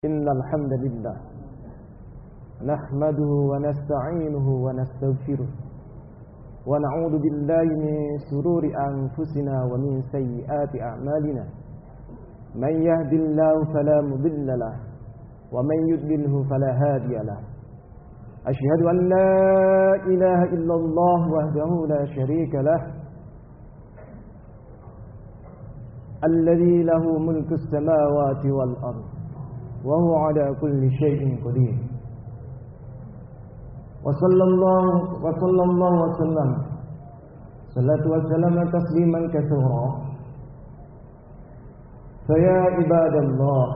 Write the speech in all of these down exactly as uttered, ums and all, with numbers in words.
إن الحمد لله نحمده ونستعينه ونستغفره ونعوذ بالله من شرور أنفسنا ومن سيئات أعمالنا من يهد الله فلا مضل له ومن يضلله فلا هادي له أشهد أن لا إله إلا الله وحده لا شريك له الذي له ملك السماوات والأرض وهو على كل شيء قدير وصلى الله وصلى الله وسلم صلاة وسلام تسليما كثيرا فيا عباد الله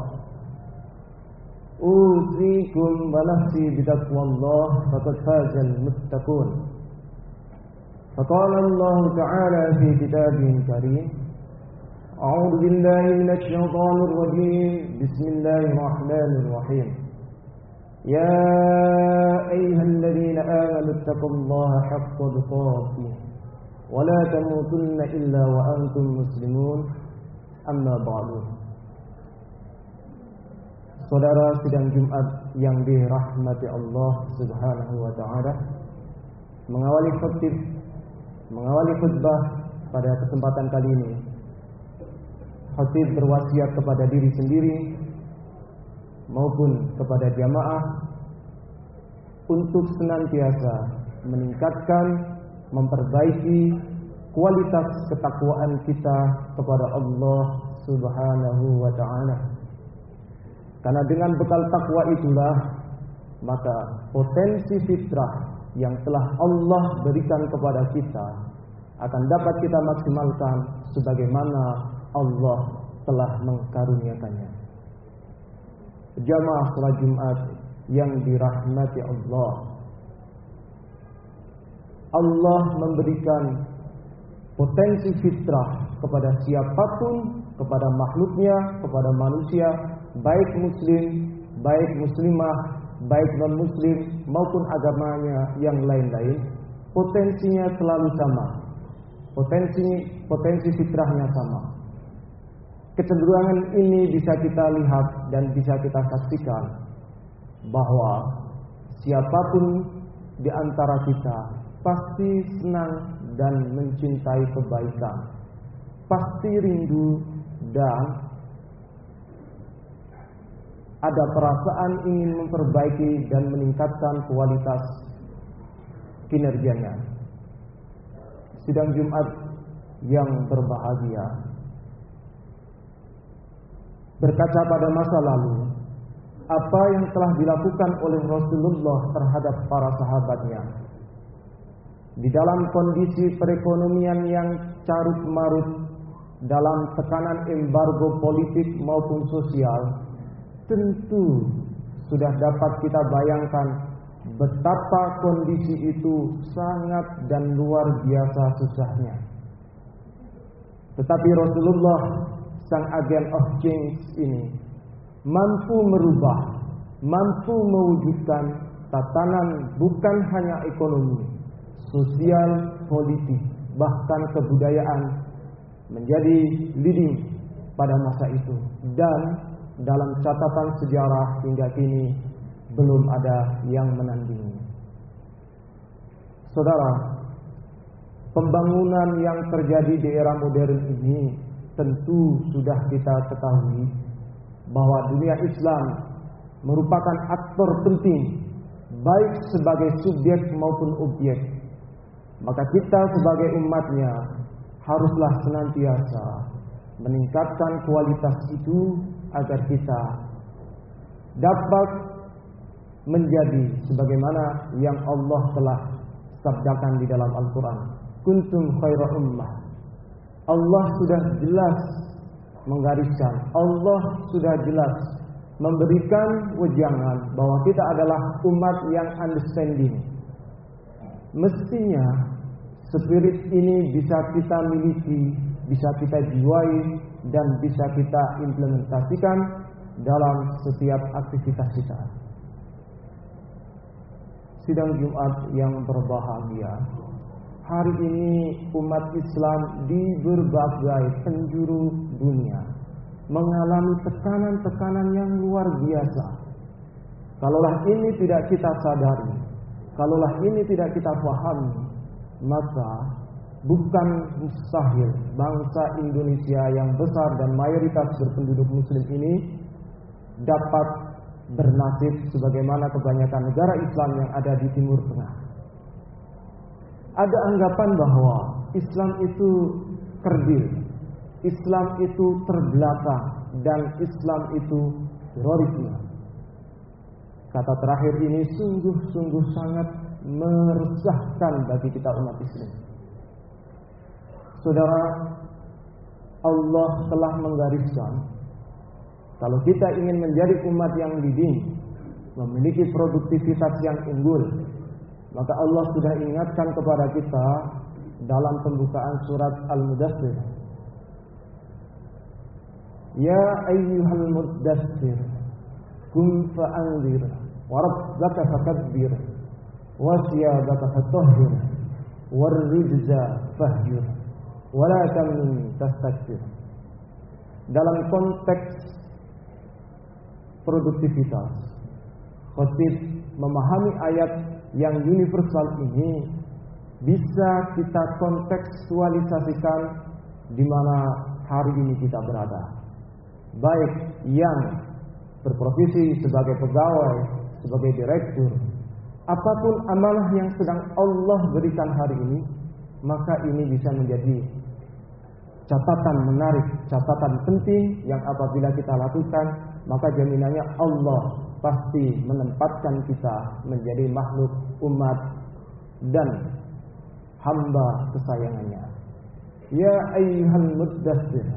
أوصيكم ونفسي بتقوى الله فقد فاز المتقون فقال الله تعالى في كتابه الكريم أعوذ بالله من الشيطان الرجيم بسم الله الرحمن الرحيم يا أيها الذين آمنوا اتقوا الله حق تقاته ولا تموتن إلا وأنتم مسلمون أما بعد. Saudara sidang Jumat yang dirahmati Allah Subhanahu wa taala, mengawali khutbah mengawali khutbah pada kesempatan kali ini, khatib berwasiat kepada diri sendiri maupun kepada jamaah untuk senantiasa meningkatkan, memperbaiki kualitas ketakwaan kita kepada Allah Subhanahu wa taala. Karena dengan bekal takwa itulah maka potensi fitrah yang telah Allah berikan kepada kita akan dapat kita maksimalkan sebagaimana Allah telah mengkaruniakannya. Jamaah salat Jumat yang dirahmati Allah, Allah memberikan potensi fitrah kepada siapapun, kepada makhluknya, kepada manusia, baik muslim, baik muslimah, baik non-muslim maupun agamanya yang lain-lain, potensinya selalu sama. Potensi potensi fitrahnya sama. Kecenderungan ini bisa kita lihat dan bisa kita saksikan bahwa siapapun di antara kita pasti senang dan mencintai kebaikan, pasti rindu dan ada perasaan ingin memperbaiki dan meningkatkan kualitas kinerjanya. Sidang Jumat yang berbahagia, berkaca pada masa lalu, apa yang telah dilakukan oleh Rasulullah terhadap para sahabatnya di dalam kondisi perekonomian yang carut marut, dalam tekanan embargo politik maupun sosial, tentu sudah dapat kita bayangkan betapa kondisi itu sangat dan luar biasa susahnya. Tetapi Rasulullah, sang agen of change ini, mampu merubah, mampu mewujudkan tatanan bukan hanya ekonomi, sosial, politik, bahkan kebudayaan menjadi leading pada masa itu. Dan dalam catatan sejarah hingga kini belum ada yang menandingi. Saudara, pembangunan yang terjadi di era modern ini tentu sudah kita ketahui bahwa dunia Islam merupakan aktor penting baik sebagai subjek maupun objek. Maka kita sebagai umatnya haruslah senantiasa meningkatkan kualitas itu agar kita dapat menjadi sebagaimana yang Allah telah sabdakan di dalam Al-Quran. Kuntum khaira ummah. Allah sudah jelas menggariskan, Allah sudah jelas memberikan wejangan bahwa kita adalah umat yang understanding. Mestinya spirit ini bisa kita miliki, bisa kita jiwai, dan bisa kita implementasikan dalam setiap aktivitas kita. Sidang Jumat yang berbahagia, hari ini umat Islam di berbagai penjuru dunia mengalami tekanan-tekanan yang luar biasa. Kalaulah ini tidak kita sadari, kalaulah ini tidak kita pahami, maka bukan mustahil bangsa Indonesia yang besar dan mayoritas berpenduduk muslim ini dapat bernasib sebagaimana kebanyakan negara Islam yang ada di Timur Tengah. Ada anggapan bahwa Islam itu kerdil, Islam itu terbelakang, dan Islam itu terorisme. Kata terakhir ini sungguh-sungguh sangat meresahkan bagi kita umat Islam. Saudara, Allah telah menggariskan kalau kita ingin menjadi umat yang diding, memiliki produktivitas yang unggul, maka Allah sudah ingatkan kepada kita dalam pembukaan surat Al-Mudaththir. Ya ayyuhal muddaththir, qum fa'anzir, wa rabbaka fakabbir, wa thiyabaka fatahhir, war rijza fahjur, wa la tamnun tastakbir. Dalam konteks produktivitas, khatib memahami ayat yang universal ini bisa kita kontekstualisasikan di mana hari ini kita berada. Baik yang berprofesi sebagai pegawai, sebagai direktur, apapun amanah yang sedang Allah berikan hari ini, maka ini bisa menjadi catatan menarik, catatan penting yang apabila kita lakukan, maka jaminannya Allah pasti menempatkan kita menjadi makhluk umat dan hamba kesayangannya. Ya ayyuhal muddaththir.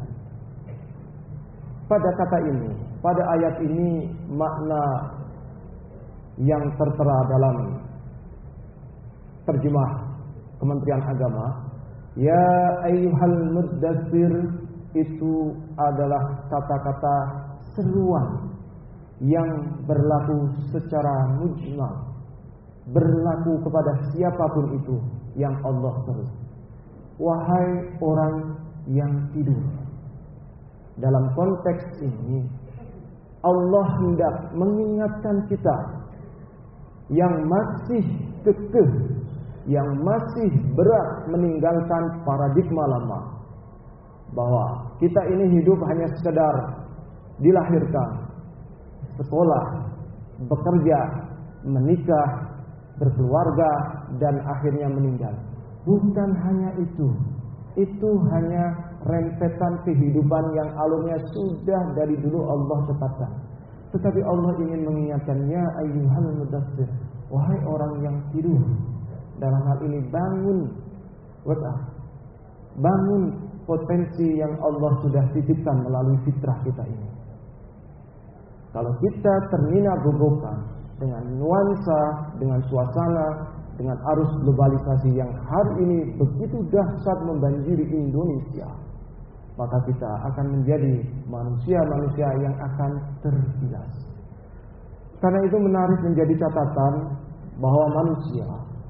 Pada kata ini, pada ayat ini makna yang tertera dalam terjemah Kementerian Agama, ya ayyuhal muddaththir, itu adalah kata-kata seruan yang berlaku secara mujmal, berlaku kepada siapapun itu yang Allah seru. Wahai orang yang tidur. Dalam konteks ini Allah hendak mengingatkan kita yang masih kekeh, yang masih berat meninggalkan paradigma lama, bahwa kita ini hidup hanya sekedar dilahirkan, sekolah, bekerja, menikah, berkeluarga, dan akhirnya meninggal. Bukan hanya itu. Itu hanya rentetan kehidupan yang alurnya sudah dari dulu Allah tetapkan. Tetapi Allah ingin mengingatkan, ya ayyuhal muddaththir, wahai orang yang tidur. Dalam hal ini bangun, wake up, bangun potensi yang Allah sudah titipkan melalui fitrah kita ini. Kalau kita termina-bobokan dengan nuansa, dengan suasana, dengan arus globalisasi yang hari ini begitu dahsyat membanjiri Indonesia, maka kita akan menjadi manusia-manusia yang akan tergilas. Karena itu menarik menjadi catatan bahwa manusia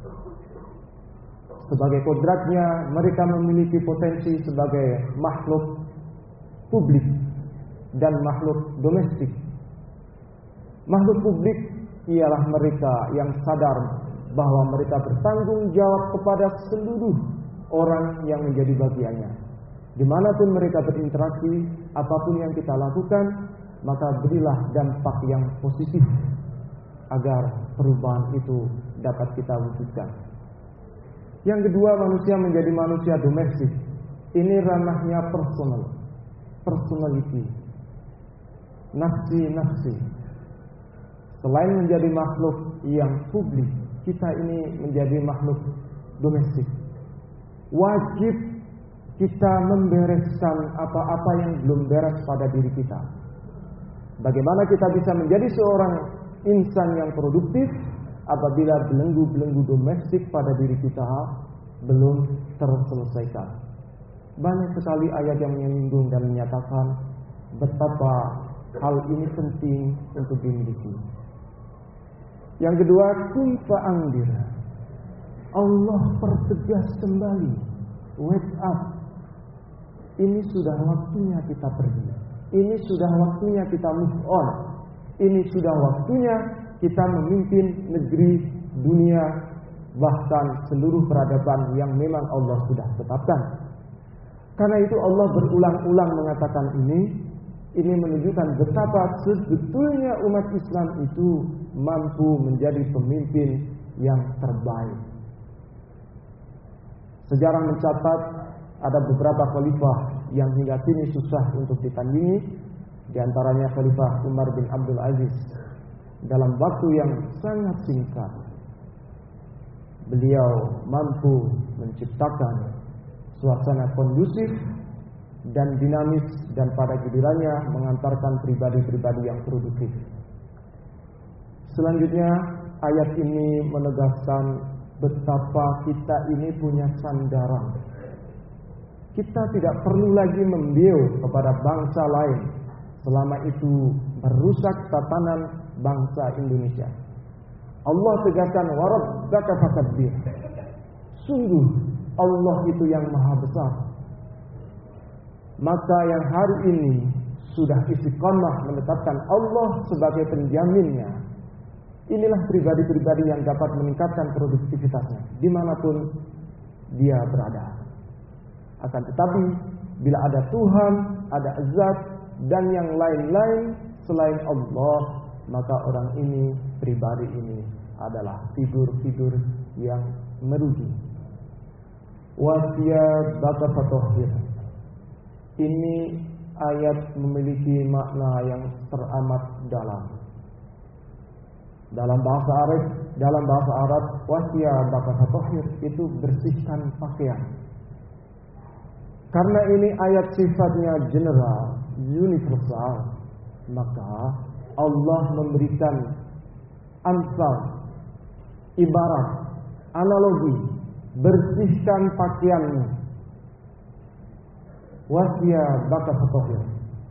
sebagai kodratnya mereka memiliki potensi sebagai makhluk publik dan makhluk domestik. Makhluk publik ialah mereka yang sadar bahwa mereka bertanggung jawab kepada seluruh orang yang menjadi bagiannya. Dimanapun mereka berinteraksi, apapun yang kita lakukan, maka berilah dampak yang positif agar perubahan itu dapat kita wujudkan. Yang kedua, manusia menjadi manusia domestik. Ini ranahnya personal, personality, nafsi-nafsi. Selain menjadi makhluk yang publik, kita ini menjadi makhluk domestik. Wajib kita membereskan apa-apa yang belum beres pada diri kita. Bagaimana kita bisa menjadi seorang insan yang produktif apabila belenggu-belenggu domestik pada diri kita belum terselesaikan. Banyak sekali ayat yang menyinggung dan menyatakan betapa hal ini penting untuk dimiliki. Yang kedua, qum fa'anzir. Allah pertegas kembali, wake up. Ini sudah waktunya kita pergi. Ini sudah waktunya kita move on. Ini sudah waktunya kita memimpin negeri, dunia, bahkan seluruh peradaban yang memang Allah sudah tetapkan. Karena itu Allah berulang-ulang mengatakan ini. Ini menunjukkan betapa sebetulnya umat Islam itu mampu menjadi pemimpin yang terbaik. Sejarah mencatat ada beberapa khalifah yang hingga kini susah untuk ditandingi. Di antaranya Khalifah Umar bin Abdul Aziz. Dalam waktu yang sangat singkat, beliau mampu menciptakan suasana kondusif dan dinamis, dan pada gilirannya mengantarkan pribadi-pribadi yang produktif. Selanjutnya ayat ini menegaskan betapa kita ini punya sandaran. Kita tidak perlu lagi membiu kepada bangsa lain selama itu merusak tatanan bangsa Indonesia. Allah tegaskan warabbaka fakabbir. Sungguh Allah itu yang maha besar. Maka yang hari ini sudah istiqamah menetapkan Allah sebagai penjaminnya, inilah pribadi-pribadi yang dapat meningkatkan produktivitasnya dimanapun dia berada. Akan tetapi bila ada Tuhan, ada zat dan yang lain-lain selain Allah, maka orang ini, pribadi ini adalah figur-figur yang merugi. Wasiyabaka fatahhir. Ini ayat memiliki makna yang teramat dalam. Dalam bahasa Arab, dalam bahasa Arab, wasiyabaka fatahhir itu bersihkan pakaian. Karena ini ayat sifatnya general, universal, maka Allah memberikan amsal, ibarat, analogi, bersihkan pakaianmu. Wasiyabaka fatahhir.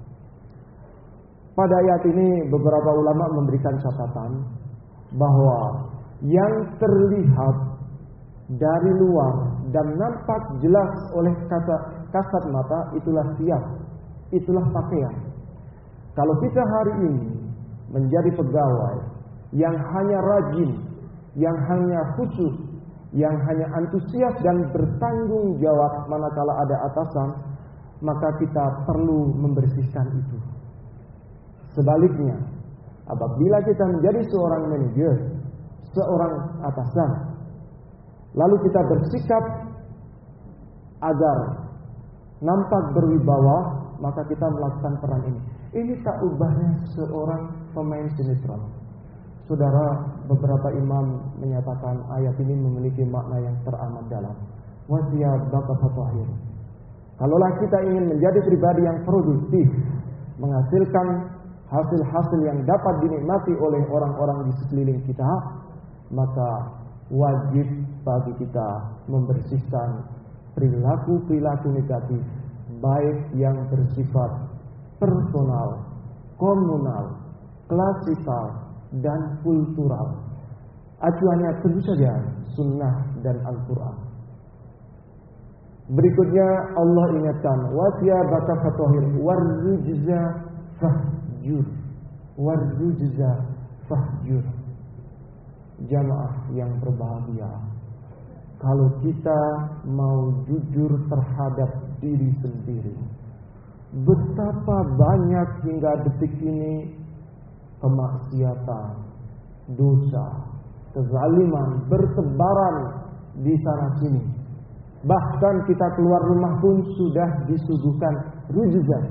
Pada ayat ini beberapa ulama memberikan catatan bahwa yang terlihat dari luar dan nampak jelas oleh kata kasat mata itulah siap, itulah pakaian. Kalau kita hari ini menjadi pegawai yang hanya rajin, yang hanya khusyuk, yang hanya antusias dan bertanggung jawab manakala ada atasan, maka kita perlu membersihkan itu. Sebaliknya, apabila kita menjadi seorang manajer, seorang atasan, lalu kita bersikap agar nampak berwibawa, maka kita melakukan peran ini. Ini tak ubahnya seorang pemain sinetron. Saudara, beberapa imam menyatakan ayat ini memiliki makna yang teramat dalam. Wasiyabaka fatahhir. Kalaulah kita ingin menjadi pribadi yang produktif, menghasilkan hasil-hasil yang dapat dinikmati oleh orang-orang di sekeliling kita, maka wajib bagi kita membersihkan perilaku-perilaku negatif, baik yang bersifat personal, komunal, klasikal, dan kultural. Acuannya tentu saja sunnah dan Al-Quran. Berikutnya Allah ingatkan, wasiyabaka fatahhir warrujza fahjur. Warrujza fahjur. Jamaah yang berbahagia, kalau kita mau jujur terhadap diri sendiri, betapa banyak hingga detik ini kemaksiatan, dosa, kezaliman bertebaran di sana sini. Bahkan kita keluar rumah pun sudah disuguhkan rujuzan.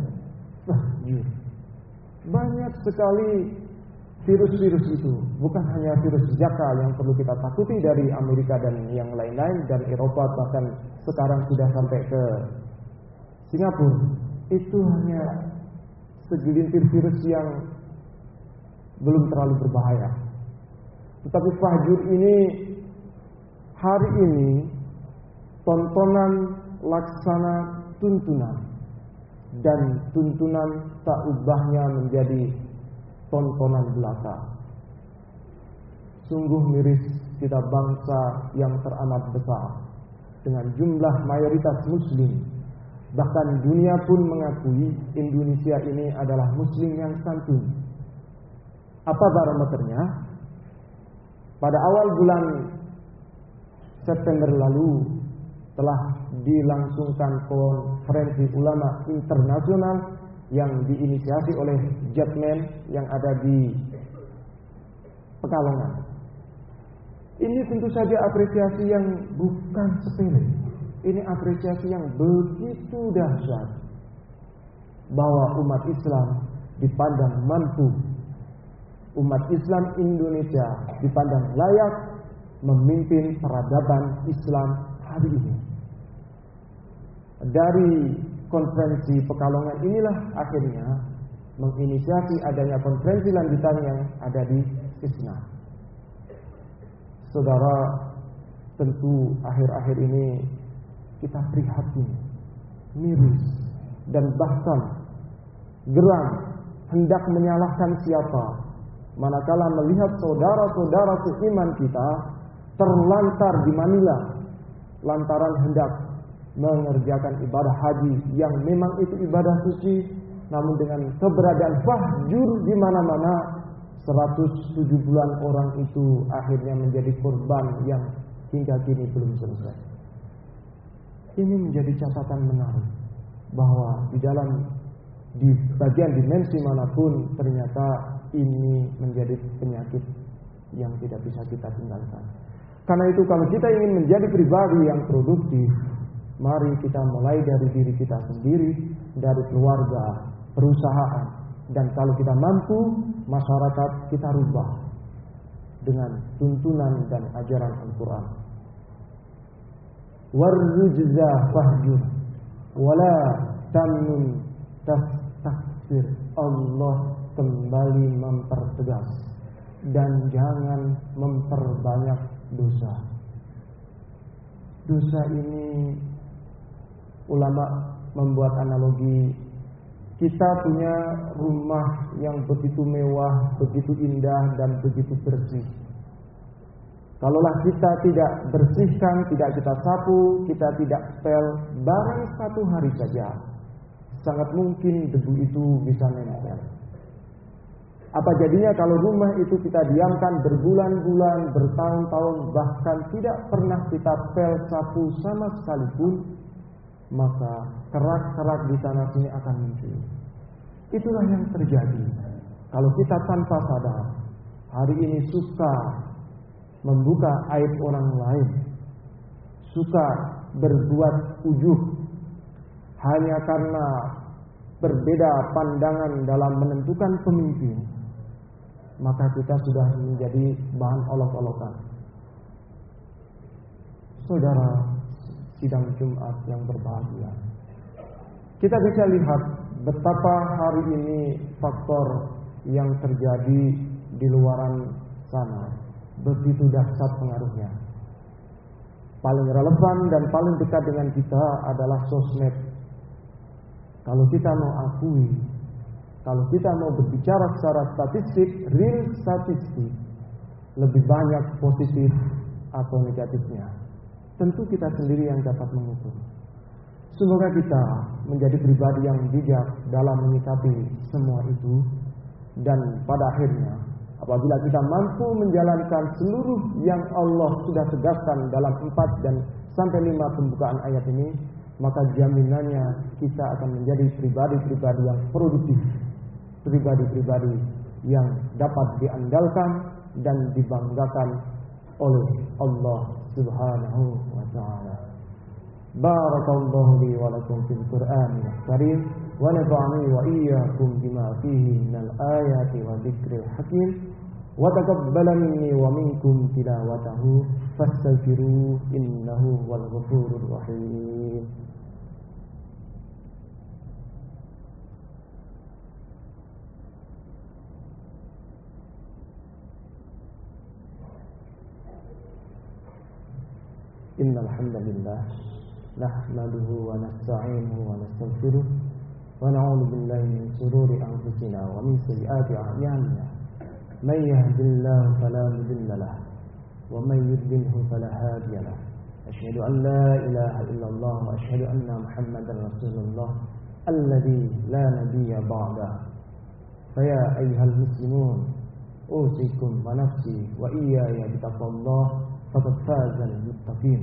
Banyak sekali virus-virus itu. Bukan hanya virus Zika yang perlu kita takuti dari Amerika dan yang lain-lain, dan Eropa, bahkan sekarang sudah sampai ke Singapura. Itu hanya segelintir virus yang belum terlalu berbahaya. Tetapi fahjur ini hari ini tontonan laksana tuntunan, dan tuntunan tak ubahnya menjadi tontonan belaka. Sungguh miris kita bangsa yang teramat besar dengan jumlah mayoritas muslim, Bahkan dunia pun mengakui Indonesia ini adalah muslim yang santun. Apa barometernya? Pada awal bulan September lalu telah dilangsungkan konferensi ulama internasional yang diinisiasi oleh Jetman yang ada di Pekalongan. Ini tentu saja apresiasi yang bukan sepele. Ini apresiasi yang begitu dahsyat bahwa umat Islam dipandang mampu, umat Islam Indonesia dipandang layak memimpin peradaban Islam hari ini. Dari konferensi Pekalongan inilah akhirnya menginisiasi adanya konferensi lanjutan yang ada di Isna. Saudara, tentu akhir-akhir ini kita prihatin, miris, dan bahkan geram hendak menyalahkan siapa manakala melihat saudara-saudara seiman kita terlantar di Manila lantaran hendak mengerjakan ibadah haji yang memang itu ibadah suci, namun dengan keberadaan fahjur di mana-mana, seratus tujuh bulan orang itu akhirnya menjadi korban yang hingga kini belum selesai. Ini menjadi catatan menarik bahwa di dalam di bagian dimensi manapun ternyata ini menjadi penyakit yang tidak bisa kita tinggalkan. Karena itu kalau kita ingin menjadi pribadi yang produktif, mari kita mulai dari diri kita sendiri, dari keluarga, perusahaan, dan kalau kita mampu, masyarakat kita rubah dengan tuntunan dan ajaran Al-Quran. Warrujza fahjur wala tamnun tastakbir. Allah kembali mempertegas, dan jangan memperbanyak dosa. Dosa ini ulama membuat analogi, kita punya rumah yang begitu mewah, begitu indah, dan begitu bersih. Kalaulah kita tidak bersihkan, tidak kita sapu, kita tidak pel, barang satu hari saja, sangat mungkin debu itu bisa nempel. Apa jadinya kalau rumah itu kita diamkan berbulan-bulan, bertahun-tahun, bahkan tidak pernah kita pel, sapu sama sekalipun, maka kerak-kerak di sana sini akan muncul. Itulah yang terjadi kalau kita tanpa sadar hari ini suka membuka aib orang lain, suka berbuat ujub hanya karena berbeda pandangan dalam menentukan pemimpin, maka kita sudah menjadi bahan olok-olokan. Saudara sidang Jumat yang berbahagia, kita bisa lihat betapa hari ini faktor yang terjadi di luaran sana begitu dahsyat pengaruhnya. Paling relevan dan paling dekat dengan kita adalah sosmed. Kalau kita mau akui, kalau kita mau berbicara secara statistik, real statistik, lebih banyak positif atau negatifnya. Tentu kita sendiri yang dapat mengukur. Semoga kita menjadi pribadi yang bijak dalam menyikapi semua itu, dan pada akhirnya apabila kita mampu menjalankan seluruh yang Allah sudah tegaskan dalam empat dan sampai lima pembukaan ayat ini, maka jaminannya kita akan menjadi pribadi-pribadi yang produktif, pribadi-pribadi yang dapat diandalkan dan dibanggakan oleh Allah Subhanahu wa ta'ala. Barakallahu li wa lakum fil Qur'anil Karim wa nafa'ani wa iyyakum bima fihi minal ayati wa dzikril hakim wa taqabbala minni wa minkum tilawatahu fastaghfiruhu innahu wal ghafurur rahim. Innal hamdalillah nahmaduhu wa nasta'inuhu wa nastaghfiruh wa na'udzu billahi min shururi anfusina wa min sayyiati a'malina. May yahdihillahu fala mudilla lahu wa may yudlilhu fala hadiya lahu. Asyhadu an la ilaha illallah wa asyhadu anna Muhammadar Rasulullah alladzi la nabiyya ba'da. Faya ayyuhal muslimun, usikum wa nafsi wa iyaya bitaqwallah faqad fazal muttaqin.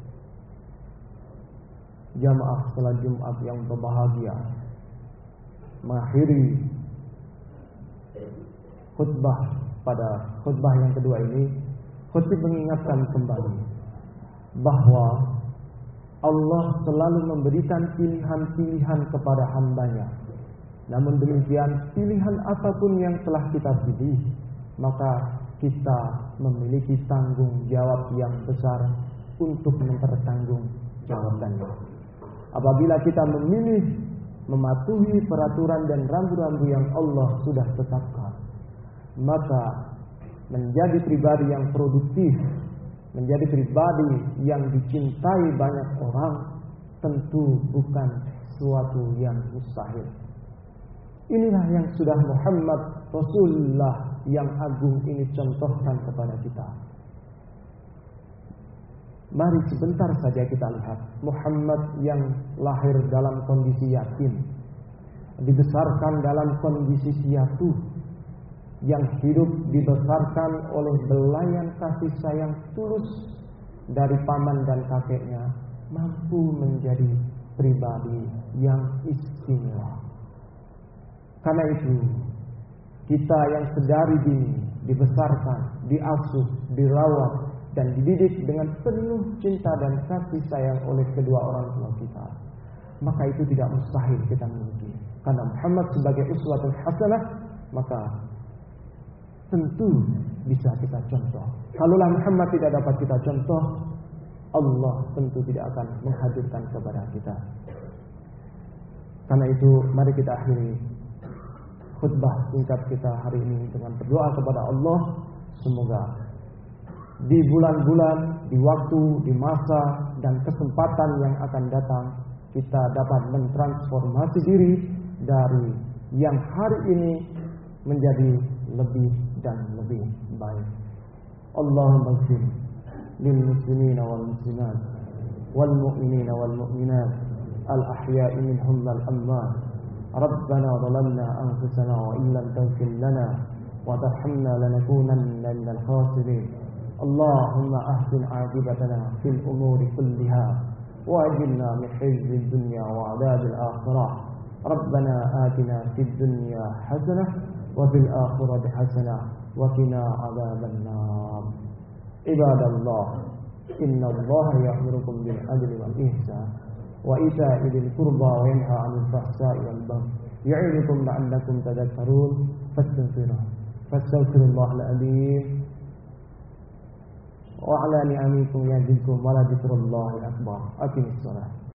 Jamaah salat Jumat yang berbahagia, mengakhiri khutbah pada khutbah yang kedua ini, khutbah mengingatkan kembali bahwa Allah selalu memberikan pilihan-pilihan kepada hambanya. Namun demikian, pilihan apapun yang telah kita pilih, maka kita memiliki tanggung jawab yang besar untuk mempertanggungjawabkannya. Apabila kita memilih mematuhi peraturan dan rambu-rambu yang Allah sudah tetapkan, maka menjadi pribadi yang produktif, menjadi pribadi yang dicintai banyak orang, tentu bukan suatu yang mustahil. Inilah yang sudah Muhammad Rasulullah yang agung ini contohkan kepada kita. Mari sebentar saja kita lihat Muhammad yang lahir dalam kondisi yatim, dibesarkan dalam kondisi piatu, yang hidup dibesarkan oleh belayan kasih sayang tulus dari paman dan kakeknya, mampu menjadi pribadi yang istimewa. Karena itu, kita yang sedari dini dibesarkan, diasuh, dirawat, dan dididik dengan penuh cinta dan kasih sayang oleh kedua orang tua kita, maka itu tidak mustahil kita miliki. Karena Muhammad sebagai uswatun hasanah, maka tentu bisa kita contoh. Kalaulah Muhammad tidak dapat kita contoh, Allah tentu tidak akan menghadirkan kepada kita. Karena itu, mari kita akhiri khutbah singkat kita hari ini dengan berdoa kepada Allah, semoga di bulan-bulan, di waktu, di masa, dan kesempatan yang akan datang, kita dapat mentransformasi diri dari yang hari ini menjadi lebih dan lebih baik. Allahumma ighfir lil muslimina wal muslimat wal mu'minina wal mu'minat al ahya'i minhum wal amwat. Rabbana zalamna anfusana wa illam taghfir lana wa tarhamna lanakunanna minal khasirin. Allahumma ahsin aqibatana fil umuri kulliha wa ajilna min khizyid dunya wa 'adzabil akhirah. Rabbana atina fid dunya hasanah wa fil akhirati hasanah wa qina 'adzaban nar. Ibadallah, inna Allaha ya'murukum bil 'adli wal ihsan wa ita'i dzil qurba wa yanha 'anil fahsha'i wal munkari ya'idukum la'allakum tadhakkarun. Fastaghfiruh fastaghfirullahal 'azim wa 'ala ni'amikum yazidkum wa la dzikrullahi akbar. Aqimis shalah.